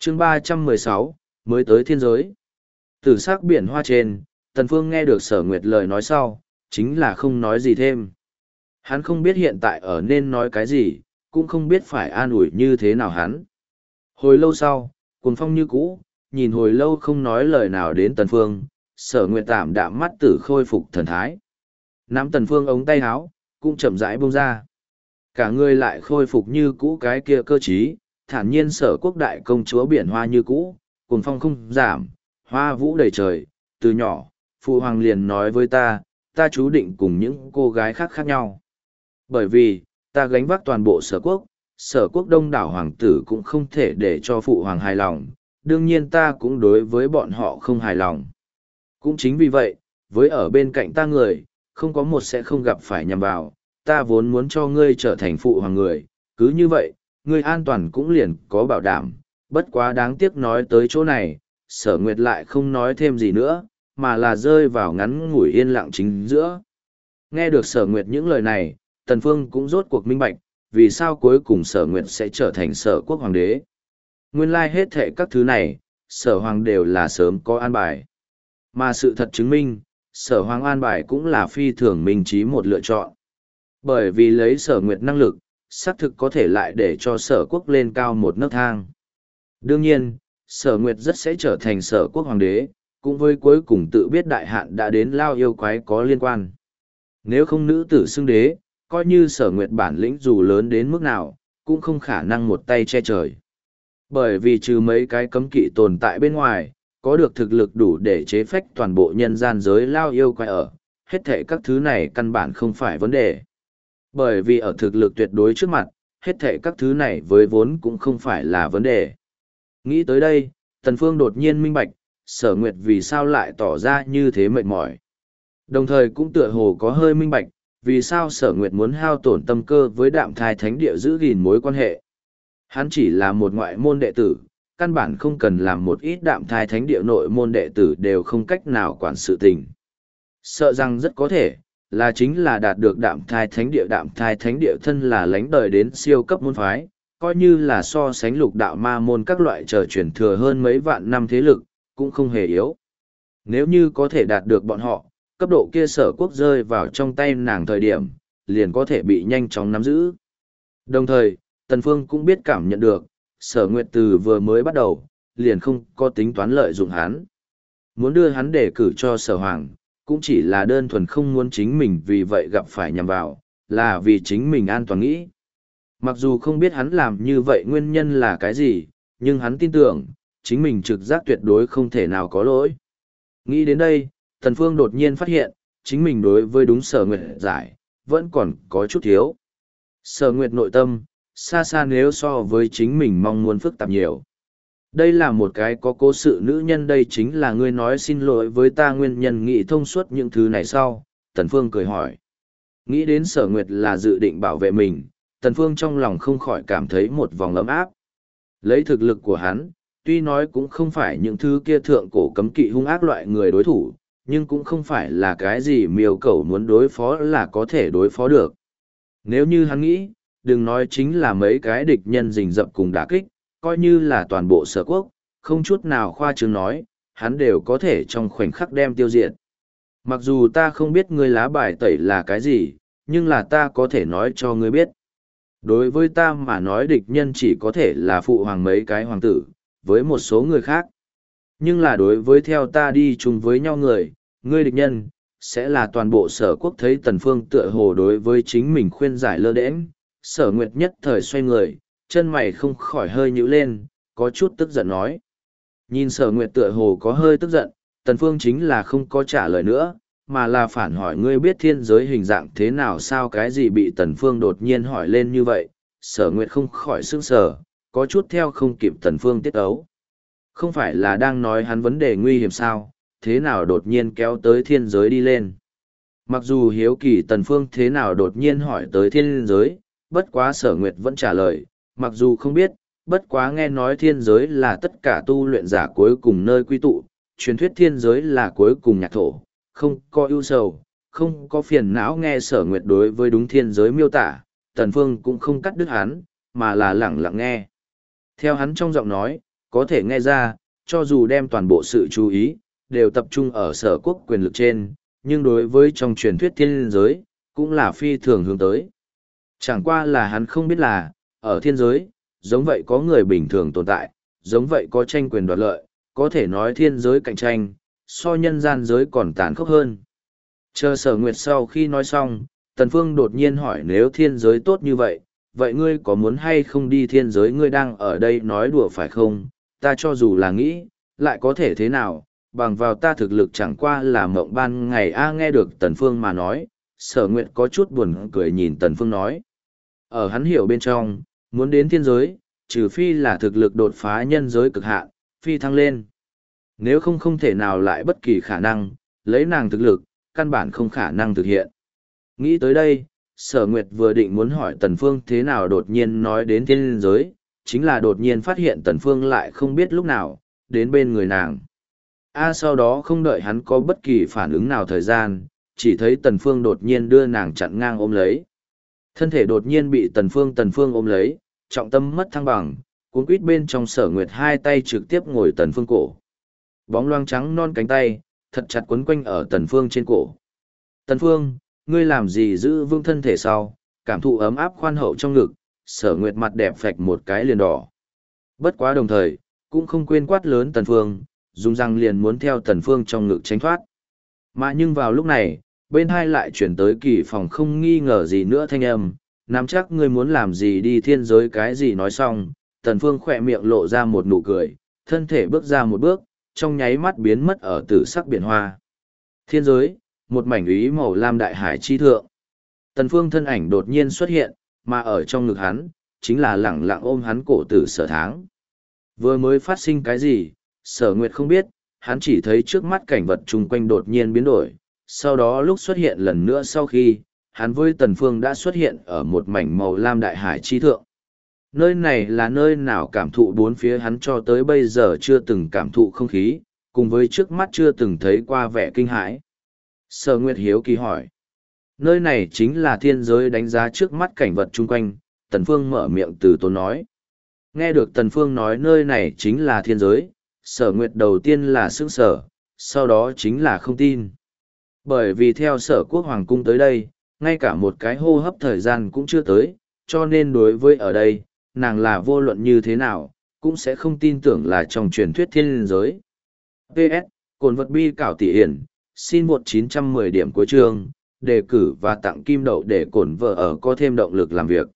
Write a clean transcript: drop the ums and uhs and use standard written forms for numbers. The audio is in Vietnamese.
chương 316, mới tới thiên giới. Tử sắc biển hoa trên, Tần Phương nghe được Sở Nguyệt lời nói sau, chính là không nói gì thêm. Hắn không biết hiện tại ở nên nói cái gì, cũng không biết phải an ủi như thế nào hắn. Hồi lâu sau, cuồng phong như cũ, nhìn hồi lâu không nói lời nào đến Tần Phương, Sở Nguyệt tạm đạm mắt tử khôi phục thần thái. Nắm Tần Phương ống tay áo, cũng chậm rãi buông ra. Cả người lại khôi phục như cũ cái kia cơ trí, thản nhiên Sở Quốc đại công chúa biển hoa như cũ, cuồng phong không giảm, hoa vũ đầy trời, từ nhỏ, phụ hoàng liền nói với ta chú định cùng những cô gái khác khác nhau. Bởi vì, ta gánh vác toàn bộ Sở Quốc đông đảo hoàng tử cũng không thể để cho phụ hoàng hài lòng, đương nhiên ta cũng đối với bọn họ không hài lòng. Cũng chính vì vậy, với ở bên cạnh ta người, không có một sẽ không gặp phải nhằm vào, ta vốn muốn cho ngươi trở thành phụ hoàng người, cứ như vậy, ngươi an toàn cũng liền có bảo đảm, bất quá đáng tiếc nói tới chỗ này, Sở Nguyệt lại không nói thêm gì nữa, mà là rơi vào ngắn ngủi yên lặng chính giữa. Nghe được Sở Nguyệt những lời này, Tần Phương cũng rốt cuộc minh bạch, vì sao cuối cùng Sở Nguyệt sẽ trở thành Sở Quốc hoàng đế. Nguyên lai hết thệ các thứ này, Sở Hoàng đều là sớm có an bài. Mà sự thật chứng minh, Sở Hoàng an bài cũng là phi thường minh trí một lựa chọn. Bởi vì lấy Sở Nguyệt năng lực, xác thực có thể lại để cho Sở Quốc lên cao một nấc thang. Đương nhiên, Sở Nguyệt rất sẽ trở thành Sở Quốc hoàng đế, cũng với cuối cùng tự biết đại hạn đã đến lao yêu quái có liên quan. Nếu không nữ tử xưng đế, coi như Sở Nguyệt bản lĩnh dù lớn đến mức nào, cũng không khả năng một tay che trời. Bởi vì trừ mấy cái cấm kỵ tồn tại bên ngoài, có được thực lực đủ để chế phách toàn bộ nhân gian giới lao yêu quái ở, hết thệ các thứ này căn bản không phải vấn đề. Bởi vì ở thực lực tuyệt đối trước mặt, hết thệ các thứ này với vốn cũng không phải là vấn đề. Nghĩ tới đây, Tần Phương đột nhiên minh bạch, Sở Nguyệt vì sao lại tỏ ra như thế mệt mỏi. Đồng thời cũng tựa hồ có hơi minh bạch, vì sao Sở Nguyệt muốn hao tổn tâm cơ với Đạm Thai Thánh Địa giữ gìn mối quan hệ. Hắn chỉ là một ngoại môn đệ tử, căn bản không cần làm một ít Đạm Thai Thánh Địa nội môn đệ tử đều không cách nào quản sự tình. Sợ rằng rất có thể, là chính là đạt được Đạm Thai Thánh Địa thân là lãnh đời đến siêu cấp môn phái, coi như là so sánh lục đạo ma môn các loại trở truyền thừa hơn mấy vạn năm thế lực, cũng không hề yếu. Nếu như có thể đạt được bọn họ, cấp độ kia Sở Quốc rơi vào trong tay nàng thời điểm, liền có thể bị nhanh chóng nắm giữ. Đồng thời, Tần Phương cũng biết cảm nhận được, Sở Nguyệt từ vừa mới bắt đầu, liền không có tính toán lợi dụng hắn. Muốn đưa hắn để cử cho Sở Hoàng, cũng chỉ là đơn thuần không muốn chính mình vì vậy gặp phải nhằm vào, là vì chính mình an toàn nghĩ. Mặc dù không biết hắn làm như vậy nguyên nhân là cái gì, nhưng hắn tin tưởng, chính mình trực giác tuyệt đối không thể nào có lỗi. Nghĩ đến đây, Tần Phương đột nhiên phát hiện, chính mình đối với đúng Sở Nguyệt giải, vẫn còn có chút thiếu. Sở Nguyệt nội tâm, xa xa nếu so với chính mình mong muốn phức tạp nhiều. Đây là một cái có cố sự nữ nhân, đây chính là ngươi nói xin lỗi với ta nguyên nhân nghĩ thông suốt những thứ này sau, Tần Phương cười hỏi. Nghĩ đến Sở Nguyệt là dự định bảo vệ mình, Tần Phương trong lòng không khỏi cảm thấy một vòng ấm áp. Lấy thực lực của hắn, tuy nói cũng không phải những thứ kia thượng cổ cấm kỵ hung ác loại người đối thủ, nhưng cũng không phải là cái gì miêu cầu muốn đối phó là có thể đối phó được. Nếu như hắn nghĩ, đừng nói chính là mấy cái địch nhân rình rập cùng đả kích, coi như là toàn bộ Sở Quốc, không chút nào khoa trương nói, hắn đều có thể trong khoảnh khắc đem tiêu diệt. Mặc dù ta không biết ngươi lá bài tẩy là cái gì, nhưng là ta có thể nói cho ngươi biết. Đối với ta mà nói địch nhân chỉ có thể là phụ hoàng mấy cái hoàng tử, với một số người khác. Nhưng là đối với theo ta đi chung với nhau người, ngươi địch nhân, sẽ là toàn bộ Sở Quốc. Thấy Tần Phương tựa hồ đối với chính mình khuyên giải lơ đễnh, Sở Nguyệt nhất thời xoay người, chân mày không khỏi hơi nhíu lên, có chút tức giận nói. Nhìn Sở Nguyệt tựa hồ có hơi tức giận, Tần Phương chính là không có trả lời nữa, mà là phản hỏi ngươi biết thiên giới hình dạng thế nào sao, cái gì bị Tần Phương đột nhiên hỏi lên như vậy. Sở Nguyệt không khỏi sững sờ, có chút theo không kịp Tần Phương tiết ấu. Không phải là đang nói hắn vấn đề nguy hiểm sao, thế nào đột nhiên kéo tới thiên giới đi lên. Mặc dù hiếu kỳ Tần Phương thế nào đột nhiên hỏi tới thiên giới, bất quá Sở Nguyệt vẫn trả lời, mặc dù không biết, bất quá nghe nói thiên giới là tất cả tu luyện giả cuối cùng nơi quy tụ, truyền thuyết thiên giới là cuối cùng nhạc thổ, không có ưu sầu, không có phiền não. Nghe Sở Nguyệt đối với đúng thiên giới miêu tả, Tần Phương cũng không cắt đứt hắn, mà là lặng lặng nghe. Theo hắn trong giọng nói, có thể nghe ra, cho dù đem toàn bộ sự chú ý, đều tập trung ở sở quốc quyền lực trên, nhưng đối với trong truyền thuyết thiên giới, cũng là phi thường hướng tới. Chẳng qua là hắn không biết là, ở thiên giới, giống vậy có người bình thường tồn tại, giống vậy có tranh quyền đoạt lợi, có thể nói thiên giới cạnh tranh, so nhân gian giới còn tàn khốc hơn. Chờ Sở Nguyệt sau khi nói xong, Tần Phương đột nhiên hỏi nếu thiên giới tốt như vậy, vậy ngươi có muốn hay không đi thiên giới, ngươi đang ở đây nói đùa phải không? Ta cho dù là nghĩ, lại có thể thế nào, bằng vào ta thực lực chẳng qua là mộng ban ngày nghe được Tần Phương mà nói, Sở Nguyệt có chút buồn cười nhìn Tần Phương nói. Ở hắn hiểu bên trong, muốn đến thiên giới, trừ phi là thực lực đột phá nhân giới cực hạn, phi thăng lên. Nếu không không thể nào lại bất kỳ khả năng, lấy nàng thực lực, căn bản không khả năng thực hiện. Nghĩ tới đây, Sở Nguyệt vừa định muốn hỏi Tần Phương thế nào đột nhiên nói đến thiên giới, chính là đột nhiên phát hiện Tần Phương lại không biết lúc nào, đến bên người nàng. Sau đó không đợi hắn có bất kỳ phản ứng nào thời gian, chỉ thấy Tần Phương đột nhiên đưa nàng chặn ngang ôm lấy. Thân thể đột nhiên bị Tần Phương ôm lấy, trọng tâm mất thăng bằng, cuốn quýt bên trong Sở Nguyệt hai tay trực tiếp ngồi Tần Phương cổ. Bóng loáng trắng non cánh tay, thật chặt quấn quanh ở Tần Phương trên cổ. Tần Phương, ngươi làm gì giữ vững thân thể sau, cảm thụ ấm áp khoan hậu trong ngực, Sở Nguyệt mặt đẹp phạch một cái liền đỏ. Bất quá đồng thời, cũng không quên quát lớn Tần Phương, dùng răng liền muốn theo Tần Phương trong ngực tránh thoát. Mà nhưng vào lúc này, bên hai lại chuyển tới Kỳ Phòng không nghi ngờ gì nữa thanh âm, nắm chắc ngươi muốn làm gì đi thiên giới cái gì nói xong, Tần Phương khỏe miệng lộ ra một nụ cười, thân thể bước ra một bước, trong nháy mắt biến mất ở tử sắc biển hoa. Thiên giới, một mảnh úy màu lam đại hải chi thượng. Tần Phương thân ảnh đột nhiên xuất hiện, mà ở trong ngực hắn, chính là lẳng lặng ôm hắn cổ tử Sở Tháng. Vừa mới phát sinh cái gì, Sở Nguyệt không biết, hắn chỉ thấy trước mắt cảnh vật chung quanh đột nhiên biến đổi. Sau đó lúc xuất hiện lần nữa sau khi, hắn với Tần Phương đã xuất hiện ở một mảnh màu lam đại hải chi thượng. Nơi này là nơi nào cảm thụ bốn phía hắn cho tới bây giờ chưa từng cảm thụ không khí, cùng với trước mắt chưa từng thấy qua vẻ kinh hãi. Sở Nguyệt hiếu kỳ hỏi. Nơi này chính là thiên giới, đánh giá trước mắt cảnh vật chung quanh, Tần Phương mở miệng từ tốn nói. Nghe được Tần Phương nói nơi này chính là thiên giới, Sở Nguyệt đầu tiên là sững sờ, sau đó chính là không tin. Bởi vì theo Sở Quốc Hoàng cung tới đây, ngay cả một cái hô hấp thời gian cũng chưa tới, cho nên đối với ở đây, nàng là vô luận như thế nào, cũng sẽ không tin tưởng là trong truyền thuyết thiên giới. PS, cồn vật bi cảo tỷ hiển, xin một 910 điểm cuối chương, đề cử và tặng kim đậu để cổn vợ ở có thêm động lực làm việc.